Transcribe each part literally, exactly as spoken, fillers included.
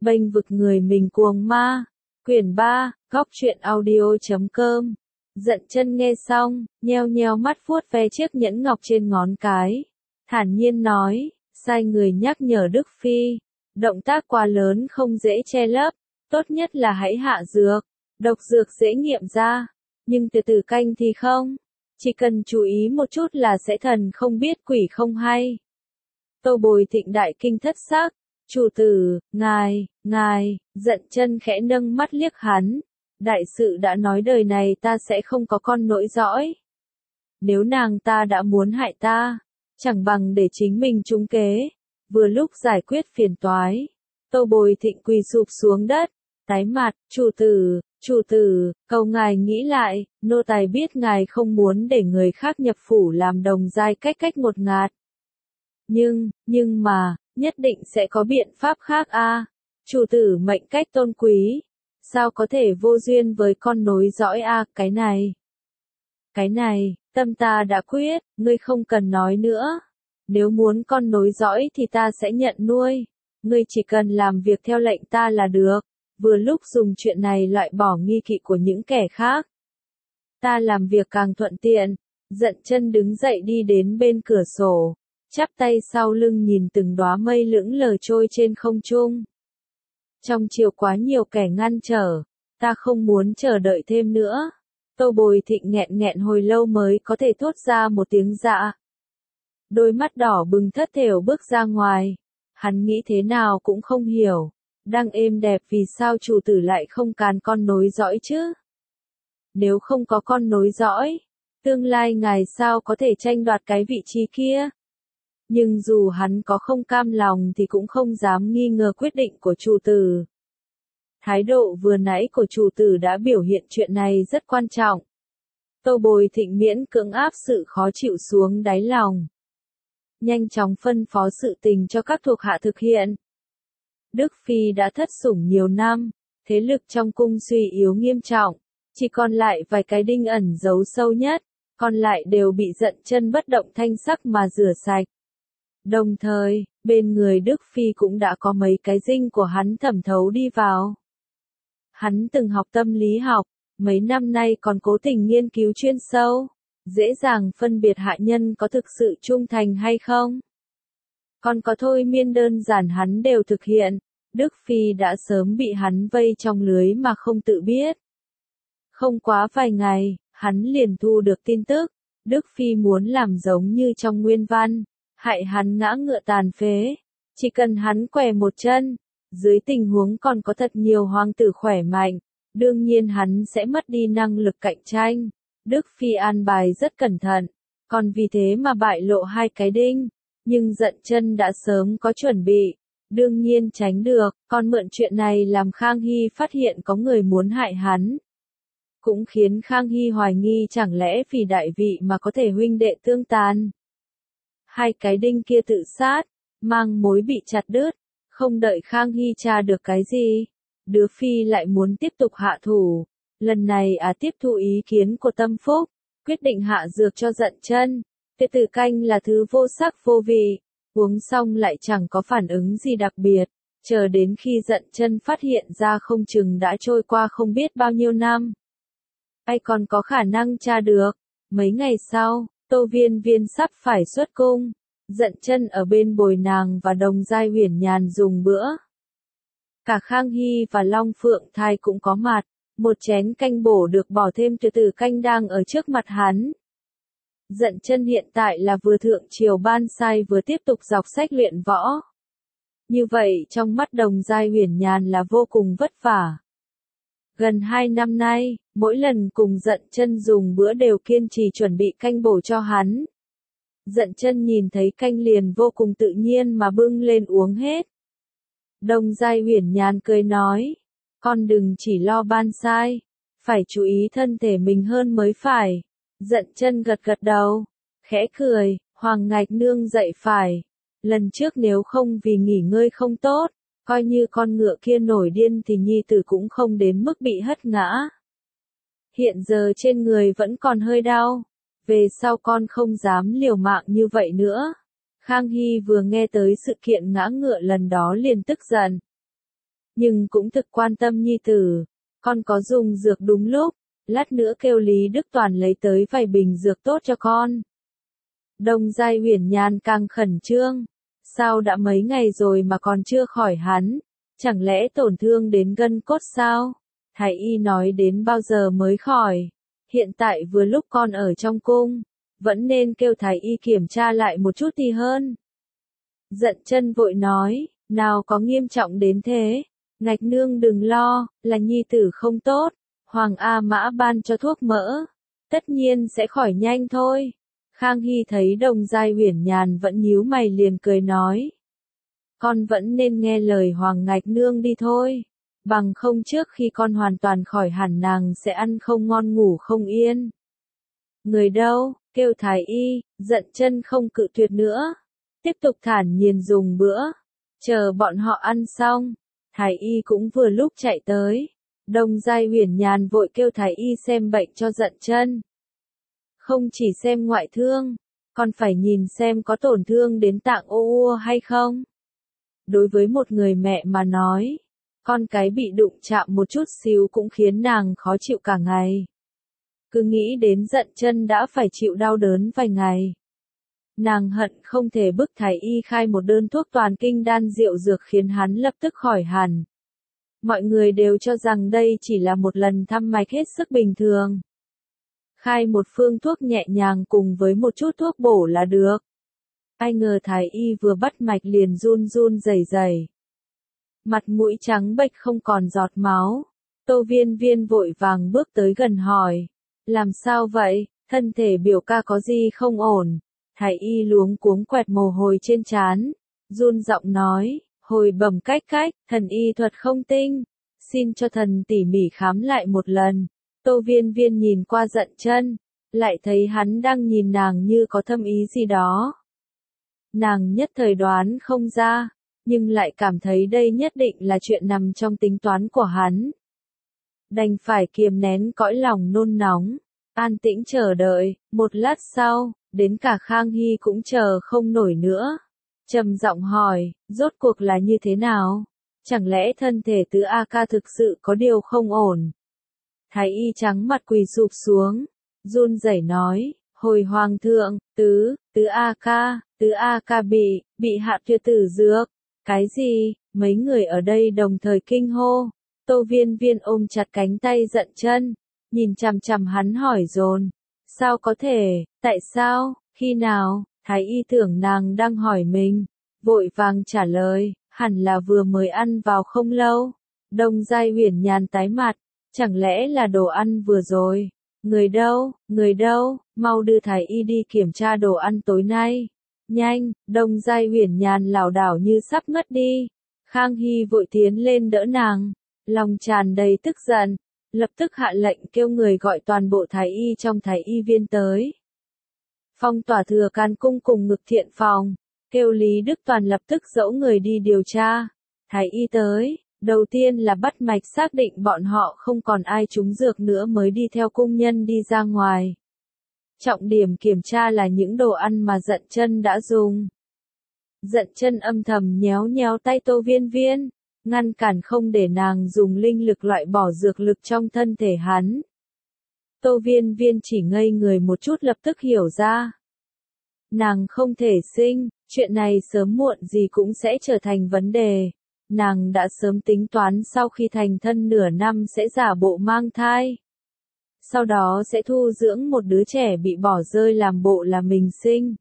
Bênh vực người mình cuồng ma. Quyển ba, góc truyện audio chấm com. Dận chân nghe xong, nheo nheo mắt vuốt ve chiếc nhẫn ngọc trên ngón cái. Thản nhiên nói, sai người nhắc nhở Đức Phi. Động tác quá lớn không dễ che lấp, tốt nhất là hãy hạ dược. Độc dược dễ nghiệm ra, nhưng từ từ canh thì không. Chỉ cần chú ý một chút là sẽ thần không biết quỷ không hay. Tô Bồi Thịnh đại kinh thất sắc. Chủ tử, ngài, ngài, Dận chân khẽ nâng mắt liếc hắn. Đại sự đã nói đời này ta sẽ không có con nối dõi. Nếu nàng ta đã muốn hại ta, chẳng bằng để chính mình trúng kế. Vừa lúc giải quyết phiền toái. Tô Bồi Thịnh quỳ sụp xuống đất, tái mặt, chủ tử, chủ tử, cầu ngài nghĩ lại, nô tài biết ngài không muốn để người khác nhập phủ làm đồng giai cách cách ngột ngạt. Nhưng, nhưng mà, nhất định sẽ có biện pháp khác a. Chủ tử mệnh cách tôn quý, sao có thể vô duyên với con nối dõi a, cái này. Cái này, tâm ta đã quyết, ngươi không cần nói nữa. Nếu muốn con nối dõi thì ta sẽ nhận nuôi, ngươi chỉ cần làm việc theo lệnh ta là được, vừa lúc dùng chuyện này loại bỏ nghi kỵ của những kẻ khác. Ta làm việc càng thuận tiện. Dận chân đứng dậy đi đến bên cửa sổ, chắp tay sau lưng nhìn từng đóa mây lững lờ trôi trên không trung. Trong chiều quá nhiều kẻ ngăn trở, ta không muốn chờ đợi thêm nữa. Tô Bồi Thịnh nghẹn nghẹn hồi lâu mới có thể thốt ra một tiếng dạ. Đôi mắt đỏ bừng thất thểu bước ra ngoài. Hắn nghĩ thế nào cũng không hiểu. Đang êm đẹp vì sao chủ tử lại không càn con nối dõi chứ? Nếu không có con nối dõi, tương lai ngài sao có thể tranh đoạt cái vị trí kia? Nhưng dù hắn có không cam lòng thì cũng không dám nghi ngờ quyết định của chủ tử. Thái độ vừa nãy của chủ tử đã biểu hiện chuyện này rất quan trọng. Tô Bồi Thịnh miễn cưỡng áp sự khó chịu xuống đáy lòng. Nhanh chóng phân phó sự tình cho các thuộc hạ thực hiện. Đức Phi đã thất sủng nhiều năm, thế lực trong cung suy yếu nghiêm trọng, chỉ còn lại vài cái đinh ẩn giấu sâu nhất, còn lại đều bị Dận chân bất động thanh sắc mà rửa sạch. Đồng thời, bên người Đức Phi cũng đã có mấy cái dinh của hắn thẩm thấu đi vào. Hắn từng học tâm lý học, mấy năm nay còn cố tình nghiên cứu chuyên sâu, dễ dàng phân biệt hạ nhân có thực sự trung thành hay không. Còn có thôi miên đơn giản hắn đều thực hiện, Đức Phi đã sớm bị hắn vây trong lưới mà không tự biết. Không quá vài ngày, hắn liền thu được tin tức, Đức Phi muốn làm giống như trong nguyên văn, hại hắn ngã ngựa tàn phế, chỉ cần hắn què một chân, dưới tình huống còn có thật nhiều hoàng tử khỏe mạnh, đương nhiên hắn sẽ mất đi năng lực cạnh tranh. Đức Phi an bài rất cẩn thận, còn vì thế mà bại lộ hai cái đinh, nhưng Dận chân đã sớm có chuẩn bị, đương nhiên tránh được, còn mượn chuyện này làm Khang Hy phát hiện có người muốn hại hắn. Cũng khiến Khang Hy hoài nghi chẳng lẽ vì đại vị mà có thể huynh đệ tương tàn. Hai cái đinh kia tự sát, mang mối bị chặt đứt, không đợi Khang Hy tra được cái gì, Đứa Phi lại muốn tiếp tục hạ thủ. Lần này à tiếp thu ý kiến của Tâm Phúc, quyết định hạ dược cho Dận chân. Tiết tử canh là thứ vô sắc vô vị, uống xong lại chẳng có phản ứng gì đặc biệt, chờ đến khi Dận chân phát hiện ra không chừng đã trôi qua không biết bao nhiêu năm. Ai còn có khả năng tra được. Mấy ngày sau, Tô Viên Viên sắp phải xuất cung, Dận chân ở bên bồi nàng và đồng giai Huyền Nhàn dùng bữa. Cả Khang Hy và Long Phượng Thai cũng có mặt, một chén canh bổ được bỏ thêm từ từ canh đang ở trước mặt hắn. Dận chân hiện tại là vừa thượng triều ban sai vừa tiếp tục dọc sách luyện võ. Như vậy trong mắt đồng giai Huyền Nhàn là vô cùng vất vả. Gần hai năm nay, mỗi lần cùng Dận chân dùng bữa đều kiên trì chuẩn bị canh bổ cho hắn. Dận chân nhìn thấy canh liền vô cùng tự nhiên mà bưng lên uống hết. Đồng giai Huyền Nhàn cười nói, con đừng chỉ lo ban sai, phải chú ý thân thể mình hơn mới phải. Dận chân gật gật đầu, khẽ cười, Hoàng Ngạch nương dậy phải. Lần trước nếu không vì nghỉ ngơi không tốt, coi như con ngựa kia nổi điên thì nhi tử cũng không đến mức bị hất ngã. Hiện giờ trên người vẫn còn hơi đau, về sau con không dám liều mạng như vậy nữa. Khang Hy vừa nghe tới sự kiện ngã ngựa lần đó liền tức giận. nhưng cũng thực quan tâm nhi tử. Con có dùng dược đúng lúc, lát nữa kêu Lý Đức Toàn lấy tới vài bình dược tốt cho con. Đông Giai Uyển Nhàn càng khẩn trương. Sao đã mấy ngày rồi mà còn chưa khỏi hắn? Chẳng lẽ tổn thương đến gân cốt sao? Thái y nói đến bao giờ mới khỏi? Hiện tại vừa lúc con ở trong cung, vẫn nên kêu thái y kiểm tra lại một chút thì hơn. Dận Chân vội nói, nào có nghiêm trọng đến thế? Ngạch nương đừng lo, là nhi tử không tốt. Hoàng A Mã ban cho thuốc mỡ, tất nhiên sẽ khỏi nhanh thôi. Khang Hy thấy Đông Giai Uyển Nhàn vẫn nhíu mày liền cười nói. Con vẫn nên nghe lời Hoàng Ngạch nương đi thôi. Bằng không trước khi con hoàn toàn khỏi hẳn nàng sẽ ăn không ngon ngủ không yên. Người đâu, kêu thái y, Dận Chân không cự tuyệt nữa. Tiếp tục thản nhiên dùng bữa. Chờ bọn họ ăn xong, thái y cũng vừa lúc chạy tới. Đông Giai Uyển Nhàn vội kêu thái y xem bệnh cho Dận Chân. Không chỉ xem ngoại thương, còn phải nhìn xem có tổn thương đến tạng ô u hay không. Đối với một người mẹ mà nói, con cái bị đụng chạm một chút xíu cũng khiến nàng khó chịu cả ngày. Cứ nghĩ đến Dận Chân đã phải chịu đau đớn vài ngày. Nàng hận không thể bức thái y khai một đơn thuốc toàn kinh đan diệu dược khiến hắn lập tức khỏi hẳn. Mọi người đều cho rằng đây chỉ là một lần thăm mạch hết sức bình thường. Khai một phương thuốc nhẹ nhàng cùng với một chút thuốc bổ là được. Ai ngờ thái y vừa bắt mạch liền run run rẩy rẩy. Mặt mũi trắng bệch không còn giọt máu. Tô Viên Viên vội vàng bước tới gần hỏi. Làm sao vậy, thân thể biểu ca có gì không ổn? Thái y luống cuống quẹt mồ hôi trên trán. Run giọng nói, hồi bẩm cách cách, thần y thuật không tinh. Xin cho thần tỉ mỉ khám lại một lần. Tô Viên Viên nhìn qua Dận Chân, lại thấy hắn đang nhìn nàng như có thâm ý gì đó. Nàng nhất thời đoán không ra, nhưng lại cảm thấy đây nhất định là chuyện nằm trong tính toán của hắn. Đành phải kiềm nén cõi lòng nôn nóng, an tĩnh chờ đợi. Một lát sau, đến cả Khang Hy cũng chờ không nổi nữa. Trầm giọng hỏi, rốt cuộc là như thế nào? Chẳng lẽ thân thể tứ A Ca thực sự có điều không ổn? Thái y trắng mặt quỳ sụp xuống, run rẩy nói, hồi hoàng thượng, tứ, tứ A Ca, tứ A Ca bị, bị hạ tuyệt tử dược. Cái gì? Mấy người ở đây đồng thời kinh hô. Tô Viên Viên ôm chặt cánh tay Dận Chân, nhìn chằm chằm hắn hỏi dồn. Sao có thể, tại sao, khi nào? Thái y tưởng nàng đang hỏi mình, vội vàng trả lời, hẳn là vừa mới ăn vào không lâu. Đông Giai Uyển Nhàn tái mặt, chẳng lẽ là đồ ăn vừa rồi? Người đâu, người đâu, mau đưa thái y đi kiểm tra đồ ăn tối nay. Nhanh, Đông Giai Uyển Nhàn lảo đảo như sắp ngất đi. Khang Hy vội tiến lên đỡ nàng, lòng tràn đầy tức giận, lập tức hạ lệnh kêu người gọi toàn bộ thái y trong thái y viên tới. Phong tỏa Thừa Can cung cùng Ngực Thiện phòng, kêu Lý Đức Toàn lập tức dẫu người đi điều tra. Thái y tới, đầu tiên là bắt mạch xác định bọn họ không còn ai trúng dược nữa mới đi theo cung nhân đi ra ngoài. Trọng điểm kiểm tra là những đồ ăn mà Dận Chân đã dùng. Dận Chân âm thầm nhéo nhéo tay Tô Viên Viên, ngăn cản không để nàng dùng linh lực loại bỏ dược lực trong thân thể hắn. Tô Viên Viên chỉ ngây người một chút lập tức hiểu ra. Nàng không thể sinh, chuyện này sớm muộn gì cũng sẽ trở thành vấn đề. Nàng đã sớm tính toán sau khi thành thân nửa năm sẽ giả bộ mang thai. Sau đó sẽ thu dưỡng một đứa trẻ bị bỏ rơi làm bộ là mình sinh.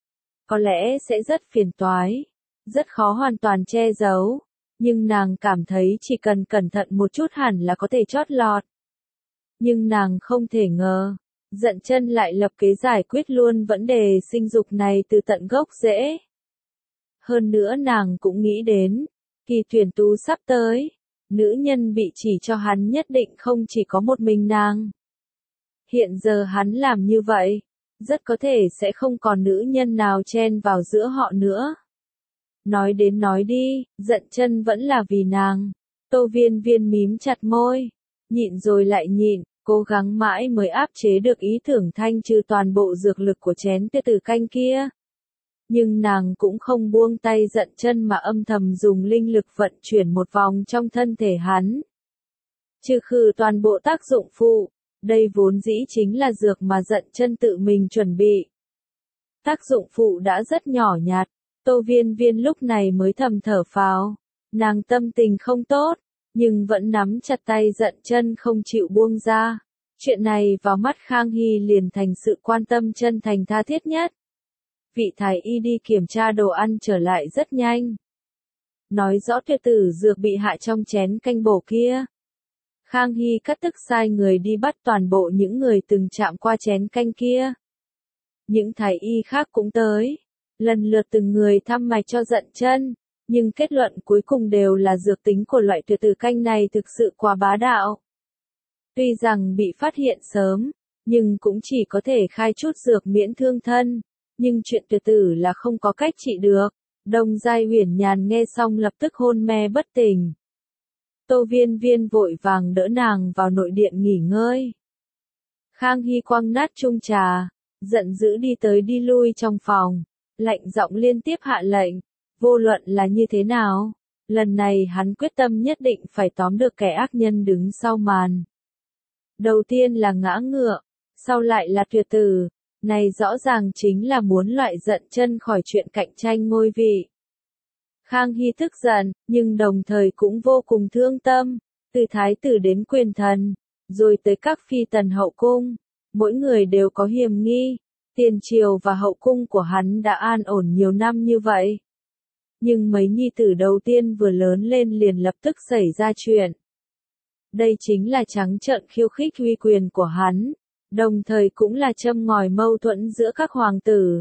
Có lẽ sẽ rất phiền toái, rất khó hoàn toàn che giấu, nhưng nàng cảm thấy chỉ cần cẩn thận một chút hẳn là có thể chót lọt. Nhưng nàng không thể ngờ, Dận Chân lại lập kế giải quyết luôn vấn đề sinh dục này từ tận gốc rễ. Hơn nữa nàng cũng nghĩ đến, kỳ tuyển tú sắp tới, nữ nhân bị chỉ cho hắn nhất định không chỉ có một mình nàng. Hiện giờ hắn làm như vậy, rất có thể sẽ không còn nữ nhân nào chen vào giữa họ nữa. Nói đến nói đi, Dận Chân vẫn là vì nàng. Tô Viên Viên mím chặt môi, nhịn rồi lại nhịn, cố gắng mãi mới áp chế được ý tưởng thanh trừ toàn bộ dược lực của chén tiêu tử canh kia. Nhưng nàng cũng không buông tay Dận Chân mà âm thầm dùng linh lực vận chuyển một vòng trong thân thể hắn. Trừ khử toàn bộ tác dụng phụ, đây vốn dĩ chính là dược mà Dận Chân tự mình chuẩn bị. Tác dụng phụ đã rất nhỏ nhặt, Tô Viên Viên lúc này mới thầm thở phào. Nàng tâm tình không tốt, nhưng vẫn nắm chặt tay Dận Chân không chịu buông ra. Chuyện này vào mắt Khang Hy liền thành sự quan tâm chân thành tha thiết nhất. Vị thái y đi kiểm tra đồ ăn trở lại rất nhanh. Nói rõ tuyệt tử dược bị hạ trong chén canh bổ kia. Khang Hy cắt tức sai người đi bắt toàn bộ những người từng chạm qua chén canh kia. Những thái y khác cũng tới, lần lượt từng người thăm mạch cho Dận Chân, nhưng kết luận cuối cùng đều là dược tính của loại tuyệt tử canh này thực sự quá bá đạo. Tuy rằng bị phát hiện sớm, nhưng cũng chỉ có thể khai chút dược miễn thương thân, nhưng chuyện tuyệt tử là không có cách trị được. Đông Giai Huyền Nhàn nghe xong lập tức hôn mê bất tỉnh. Tô Viên Viên vội vàng đỡ nàng vào nội điện nghỉ ngơi. Khang Hy quăng nát chung trà, giận dữ đi tới đi lui trong phòng, lạnh giọng liên tiếp hạ lệnh, vô luận là như thế nào, lần này hắn quyết tâm nhất định phải tóm được kẻ ác nhân đứng sau màn. Đầu tiên là ngã ngựa, sau lại là tuyệt tử, này rõ ràng chính là muốn loại Dận Chân khỏi chuyện cạnh tranh ngôi vị. Khang Hy tức giận, nhưng đồng thời cũng vô cùng thương tâm, từ thái tử đến quyền thần, rồi tới các phi tần hậu cung, mỗi người đều có hiềm nghi, tiền triều và hậu cung của hắn đã an ổn nhiều năm như vậy. Nhưng mấy nhi tử đầu tiên vừa lớn lên liền lập tức xảy ra chuyện. Đây chính là trắng trợn khiêu khích uy quyền của hắn, đồng thời cũng là châm ngòi mâu thuẫn giữa các hoàng tử.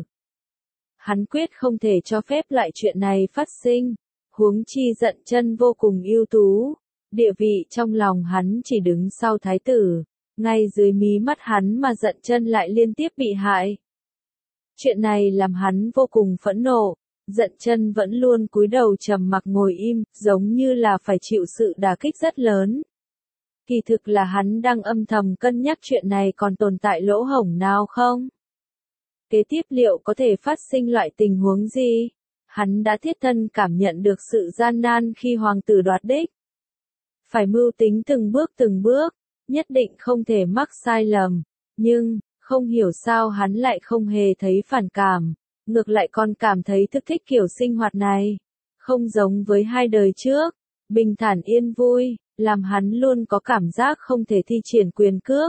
Hắn quyết không thể cho phép lại chuyện này phát sinh, huống chi Dận Chân vô cùng ưu tú, địa vị trong lòng hắn chỉ đứng sau thái tử, ngay dưới mí mắt hắn mà Dận Chân lại liên tiếp bị hại. Chuyện này làm hắn vô cùng phẫn nộ, Dận Chân vẫn luôn cúi đầu trầm mặc ngồi im, giống như là phải chịu sự đả kích rất lớn. Kỳ thực là hắn đang âm thầm cân nhắc chuyện này còn tồn tại lỗ hổng nào không? Kế tiếp liệu có thể phát sinh loại tình huống gì? Hắn đã thiết thân cảm nhận được sự gian nan khi hoàng tử đoạt đích. Phải mưu tính từng bước từng bước, nhất định không thể mắc sai lầm, nhưng, không hiểu sao hắn lại không hề thấy phản cảm, ngược lại còn cảm thấy thức thích kiểu sinh hoạt này. Không giống với hai đời trước, bình thản yên vui, làm hắn luôn có cảm giác không thể thi triển quyền cước.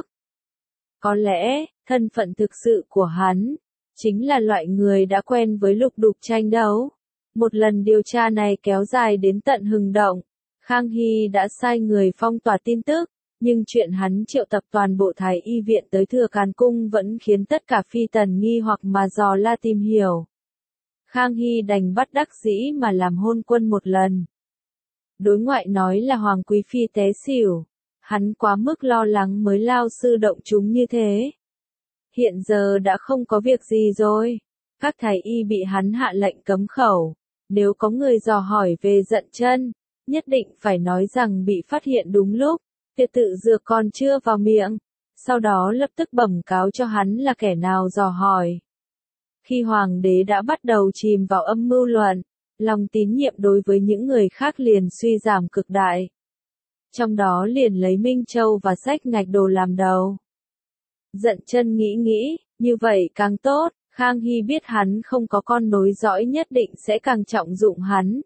Có lẽ, thân phận thực sự của hắn, chính là loại người đã quen với lục đục tranh đấu. Một lần điều tra này kéo dài đến tận Hừng Động, Khang Hy đã sai người phong tỏa tin tức, nhưng chuyện hắn triệu tập toàn bộ thái y viện tới Thừa Càn Cung vẫn khiến tất cả phi tần nghi hoặc mà dò la tìm hiểu. Khang Hy đành bắt đắc dĩ mà làm hôn quân một lần. Đối ngoại nói là hoàng quý phi té xỉu, hắn quá mức lo lắng mới lao sư động chúng như thế. Hiện giờ đã không có việc gì rồi, các thái y bị hắn hạ lệnh cấm khẩu, nếu có người dò hỏi về Dận Chân, nhất định phải nói rằng bị phát hiện đúng lúc, tuyệt tự dược còn chưa vào miệng, sau đó lập tức bẩm cáo cho hắn là kẻ nào dò hỏi. Khi hoàng đế đã bắt đầu chìm vào âm mưu luận, lòng tín nhiệm đối với những người khác liền suy giảm cực đại. Trong đó liền lấy Minh Châu và Sách Ngạch Đồ làm đầu. Dận Chân nghĩ nghĩ, như vậy càng tốt, Khang Hy biết hắn không có con nối dõi nhất định sẽ càng trọng dụng hắn.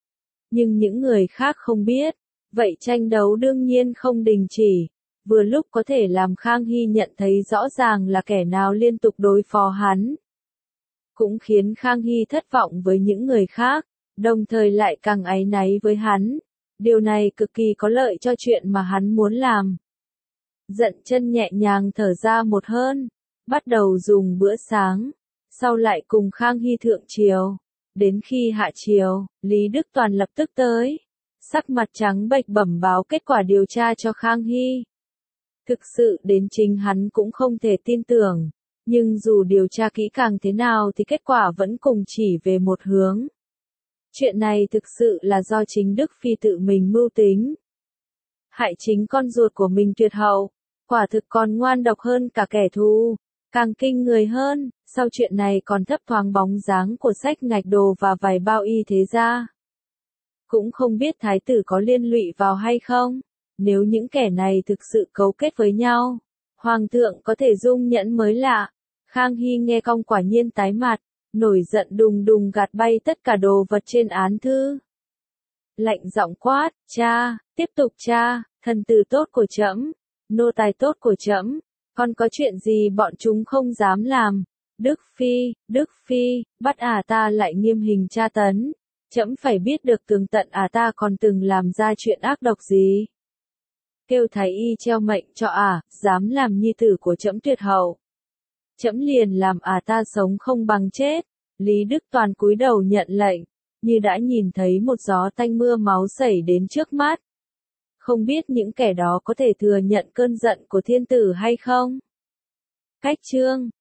Nhưng những người khác không biết, vậy tranh đấu đương nhiên không đình chỉ, vừa lúc có thể làm Khang Hy nhận thấy rõ ràng là kẻ nào liên tục đối phó hắn. Cũng khiến Khang Hy thất vọng với những người khác, đồng thời lại càng áy náy với hắn. Điều này cực kỳ có lợi cho chuyện mà hắn muốn làm. Dận Chân nhẹ nhàng thở ra một hơi, bắt đầu dùng bữa sáng, sau lại cùng Khang Hy thượng triều. Đến khi hạ triều, Lý Đức Toàn lập tức tới, sắc mặt trắng bệch bẩm báo kết quả điều tra cho Khang Hy. Thực sự đến chính hắn cũng không thể tin tưởng, nhưng dù điều tra kỹ càng thế nào thì kết quả vẫn cùng chỉ về một hướng. Chuyện này thực sự là do chính Đức Phi tự mình mưu tính. Hại chính con ruột của mình tuyệt hậu, quả thực còn ngoan độc hơn cả kẻ thù. Càng kinh người hơn, sau chuyện này còn thấp thoáng bóng dáng của sách ngạch đồ và vài bao y thế gia. Cũng không biết thái tử có liên lụy vào hay không, nếu những kẻ này thực sự cấu kết với nhau, hoàng thượng có thể dung nhẫn mới lạ. Khang Hy nghe cong quả nhiên tái mặt, nổi giận đùng đùng gạt bay tất cả đồ vật trên án thư. Lạnh giọng quát, cha, tiếp tục cha, thần tử tốt của trẫm, nô tài tốt của trẫm, còn có chuyện gì bọn chúng không dám làm. Đức Phi, Đức Phi, bắt ả ta lại nghiêm hình tra tấn, trẫm phải biết được tường tận ả ta còn từng làm ra chuyện ác độc gì. Kêu thái y treo mệnh cho ả, dám làm nhi tử của trẫm tuyệt hậu. Trẫm liền làm ả ta sống không bằng chết. Lý Đức Toàn cúi đầu nhận lệnh, như đã nhìn thấy một gió tanh mưa máu xảy đến trước mắt. Không biết những kẻ đó có thể thừa nhận cơn giận của thiên tử hay không? Cách chương